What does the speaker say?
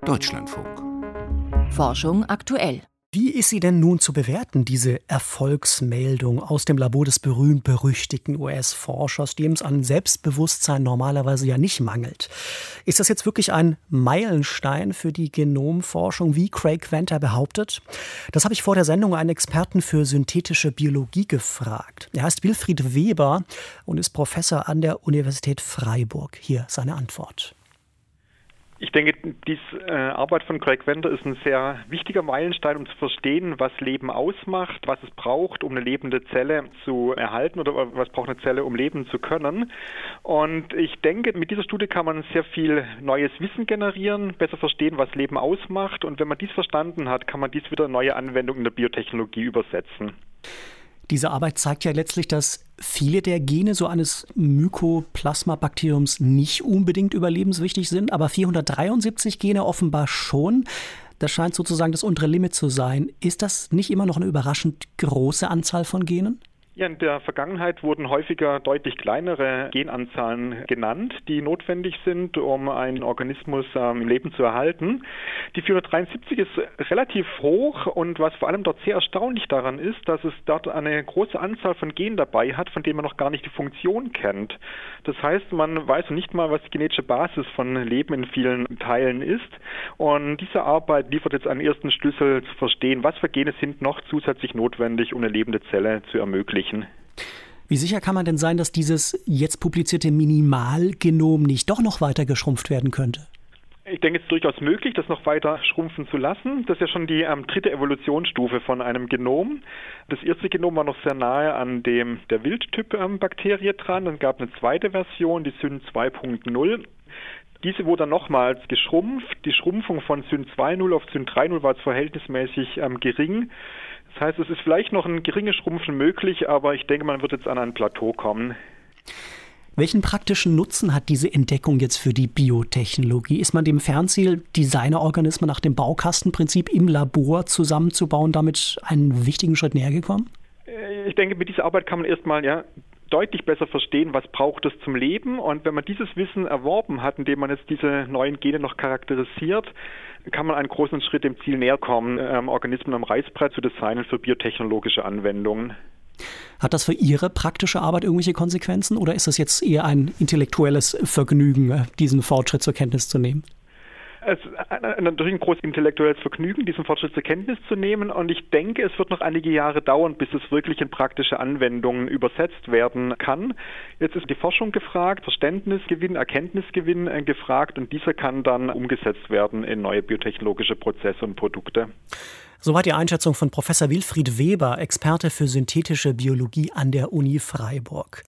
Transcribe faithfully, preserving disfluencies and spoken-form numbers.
Deutschlandfunk. Forschung aktuell. Wie ist sie denn nun zu bewerten, diese Erfolgsmeldung aus dem Labor des berühmt-berüchtigten U S-Forschers, dem es an Selbstbewusstsein normalerweise ja nicht mangelt? Ist das jetzt wirklich ein Meilenstein für die Genomforschung, wie Craig Venter behauptet? Das habe ich vor der Sendung einen Experten für synthetische Biologie gefragt. Er heißt Wilfried Weber und ist Professor an der Universität Freiburg. Hier seine Antwort. Ich denke, diese äh, Arbeit von Craig Venter ist ein sehr wichtiger Meilenstein, um zu verstehen, was Leben ausmacht, was es braucht, um eine lebende Zelle zu erhalten oder was braucht eine Zelle, um leben zu können. Und ich denke, mit dieser Studie kann man sehr viel neues Wissen generieren, besser verstehen, was Leben ausmacht. Und wenn man dies verstanden hat, kann man dies wieder in neue Anwendungen in der Biotechnologie übersetzen. Diese Arbeit zeigt ja letztlich, dass viele der Gene so eines Mycoplasma-Bakteriums nicht unbedingt überlebenswichtig sind, aber vierhundertdreiundsiebzig Gene offenbar schon. Das scheint sozusagen das untere Limit zu sein. Ist das nicht immer noch eine überraschend große Anzahl von Genen? Ja, in der Vergangenheit wurden häufiger deutlich kleinere Genanzahlen genannt, die notwendig sind, um einen Organismus ähm, im Leben zu erhalten. Die vierhundertdreiundsiebzig ist relativ hoch und was vor allem dort sehr erstaunlich daran ist, dass es dort eine große Anzahl von Genen dabei hat, von denen man noch gar nicht die Funktion kennt. Das heißt, man weiß nicht mal, was die genetische Basis von Leben in vielen Teilen ist. Und diese Arbeit liefert jetzt einen ersten Schlüssel zu verstehen, was für Gene sind noch zusätzlich notwendig, um eine lebende Zelle zu ermöglichen. Wie sicher kann man denn sein, dass dieses jetzt publizierte Minimalgenom nicht doch noch weiter geschrumpft werden könnte? Ich denke, es ist durchaus möglich, das noch weiter schrumpfen zu lassen. Das ist ja schon die ähm, dritte Evolutionsstufe von einem Genom. Das erste Genom war noch sehr nahe an dem der Wildtyp-Bakterie ähm, dran. Dann gab es eine zweite Version, die Syn zwei Punkt null. Diese wurde dann nochmals geschrumpft. Die Schrumpfung von Syn zwei Punkt null auf Syn drei Punkt null war jetzt verhältnismäßig ähm, gering. Das heißt, es ist vielleicht noch ein geringes Schrumpfen möglich, aber ich denke, man wird jetzt an ein Plateau kommen. Welchen praktischen Nutzen hat diese Entdeckung jetzt für die Biotechnologie? Ist man dem Fernziel, Designerorganismen nach dem Baukastenprinzip im Labor zusammenzubauen, damit einen wichtigen Schritt näher gekommen? Ich denke, mit dieser Arbeit kann man erstmal ja deutlich besser verstehen, was braucht es zum Leben. Und wenn man dieses Wissen erworben hat, indem man jetzt diese neuen Gene noch charakterisiert, kann man einen großen Schritt dem Ziel näher kommen, ähm, Organismen am Reißbrett zu designen für biotechnologische Anwendungen. Hat das für Ihre praktische Arbeit irgendwelche Konsequenzen oder ist es jetzt eher ein intellektuelles Vergnügen, diesen Fortschritt zur Kenntnis zu nehmen? Es ist natürlich ein großes intellektuelles Vergnügen, diesen Fortschritt zur Kenntnis zu nehmen. Und ich denke, es wird noch einige Jahre dauern, bis es wirklich in praktische Anwendungen übersetzt werden kann. Jetzt ist die Forschung gefragt, Verständnisgewinn, Erkenntnisgewinn gefragt und dieser kann dann umgesetzt werden in neue biotechnologische Prozesse und Produkte. Soweit die Einschätzung von Professor Wilfried Weber, Experte für synthetische Biologie an der Uni Freiburg.